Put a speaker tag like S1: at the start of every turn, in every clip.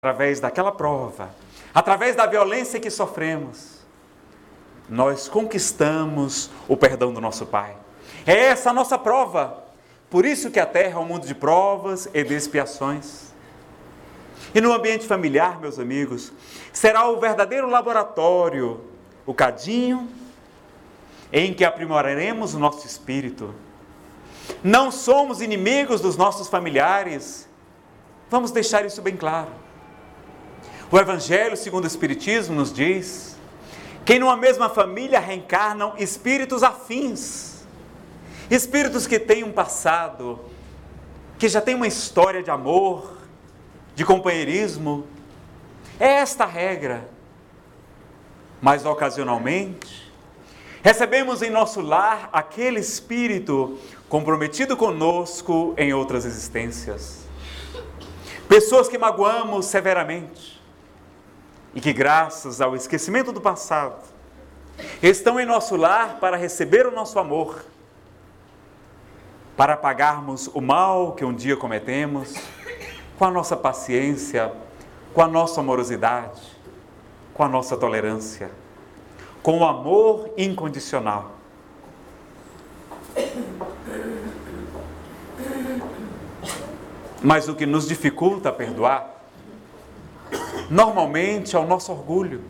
S1: através daquela prova, através da violência que sofremos, nós conquistamos o perdão do nosso Pai. É essa a nossa prova. Por isso que a terra é um mundo de provas e de expiações. E no ambiente familiar, meus amigos, será o verdadeiro laboratório, o cadinho em que aprimoraremos o nosso espírito. Não somos inimigos dos nossos familiares. Vamos deixar isso bem claro. O Evangelho segundo o Espiritismo nos diz que numa mesma família reencarnam espíritos afins, espíritos que têm um passado, que já têm uma história de amor, de companheirismo. É esta a regra. Mas ocasionalmente, recebemos em nosso lar aquele espírito comprometido conosco em outras existências. Pessoas que magoamos severamente e que, graças ao esquecimento do passado, estão em nosso lar para receber o nosso amor, para pagarmos o mal que um dia cometemos, com a nossa paciência, com a nossa amorosidade, com a nossa tolerância, com o amor incondicional. Mas o que nos dificulta a perdoar, normalmente é o nosso orgulho.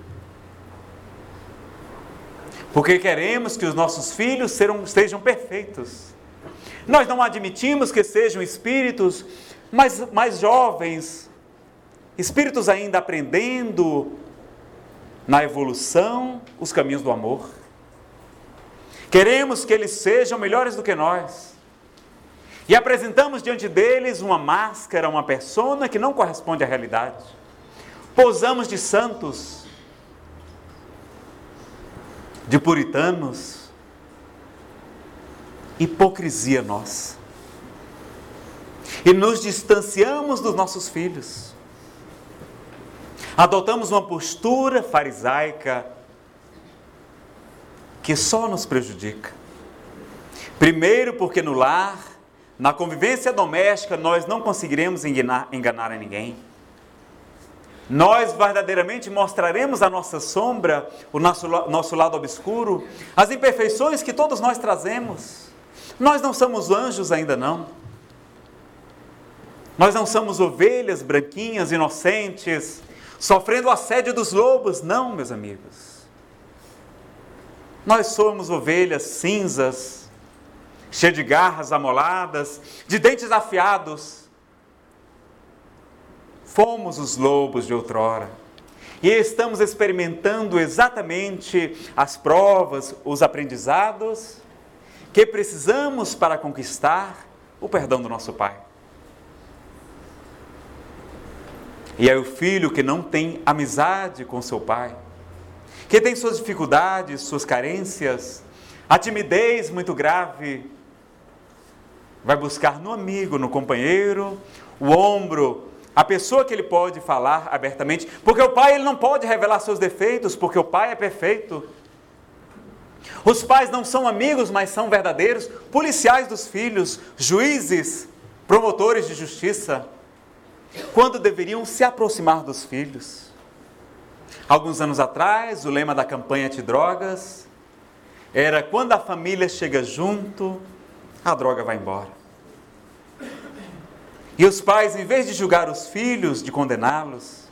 S1: Porque queremos que os nossos filhos sejam perfeitos. Nós não admitimos que sejam espíritos mais jovens, espíritos ainda aprendendo na evolução os caminhos do amor. Queremos que eles sejam melhores do que nós. E apresentamos diante deles uma máscara, uma persona que não corresponde à realidade. Posamos de santos, de puritanos. Hipocrisia nossa. E nos distanciamos dos nossos filhos. Adotamos uma postura farisaica que só nos prejudica. Primeiro porque no lar, na convivência doméstica, nós não conseguiremos enganar a ninguém. Nós verdadeiramente mostraremos a nossa sombra, o nosso lado obscuro, as imperfeições que todos nós trazemos. Nós não somos anjos ainda não. Nós não somos ovelhas branquinhas, inocentes, sofrendo o assédio dos lobos. Não, meus amigos. Nós somos ovelhas cinzas, cheias de garras amoladas, de dentes afiados. Fomos os lobos de outrora. E estamos experimentando exatamente as provas, os aprendizados que precisamos para conquistar o perdão do nosso Pai. E é o filho que não tem amizade com seu pai, que tem suas dificuldades, suas carências, a timidez muito grave, vai buscar no amigo, no companheiro, o ombro, a pessoa que ele pode falar abertamente, porque o pai ele não pode revelar seus defeitos, porque o pai é perfeito. Os pais não são amigos, mas são verdadeiros policiais dos filhos, juízes, promotores de justiça, quando deveriam se aproximar dos filhos. Alguns anos atrás, o lema da campanha antidrogas era: quando a família chega junto, a droga vai embora. E os pais, em vez de julgar os filhos, de condená-los,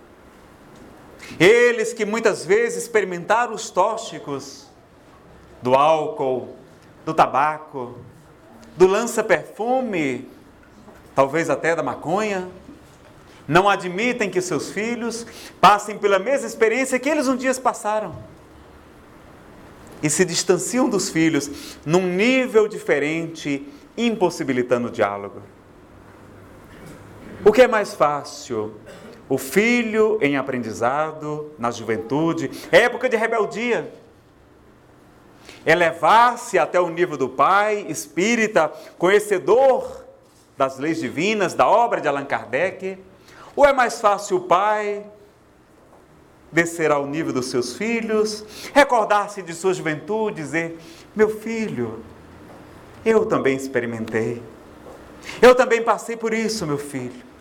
S1: eles que muitas vezes experimentaram os tóxicos do álcool, do tabaco, do lança-perfume, talvez até da maconha, não admitem que seus filhos passem pela mesma experiência que eles um dia passaram. E se distanciam dos filhos num nível diferente, impossibilitando o diálogo. O que é mais fácil? O filho em aprendizado, na juventude, época de rebeldia, elevar-se até o nível do pai, espírita, conhecedor das leis divinas, da obra de Allan Kardec? Ou é mais fácil o pai descer ao nível dos seus filhos, recordar-se de sua juventude, dizer: meu filho, eu também experimentei, eu também passei por isso, meu filho.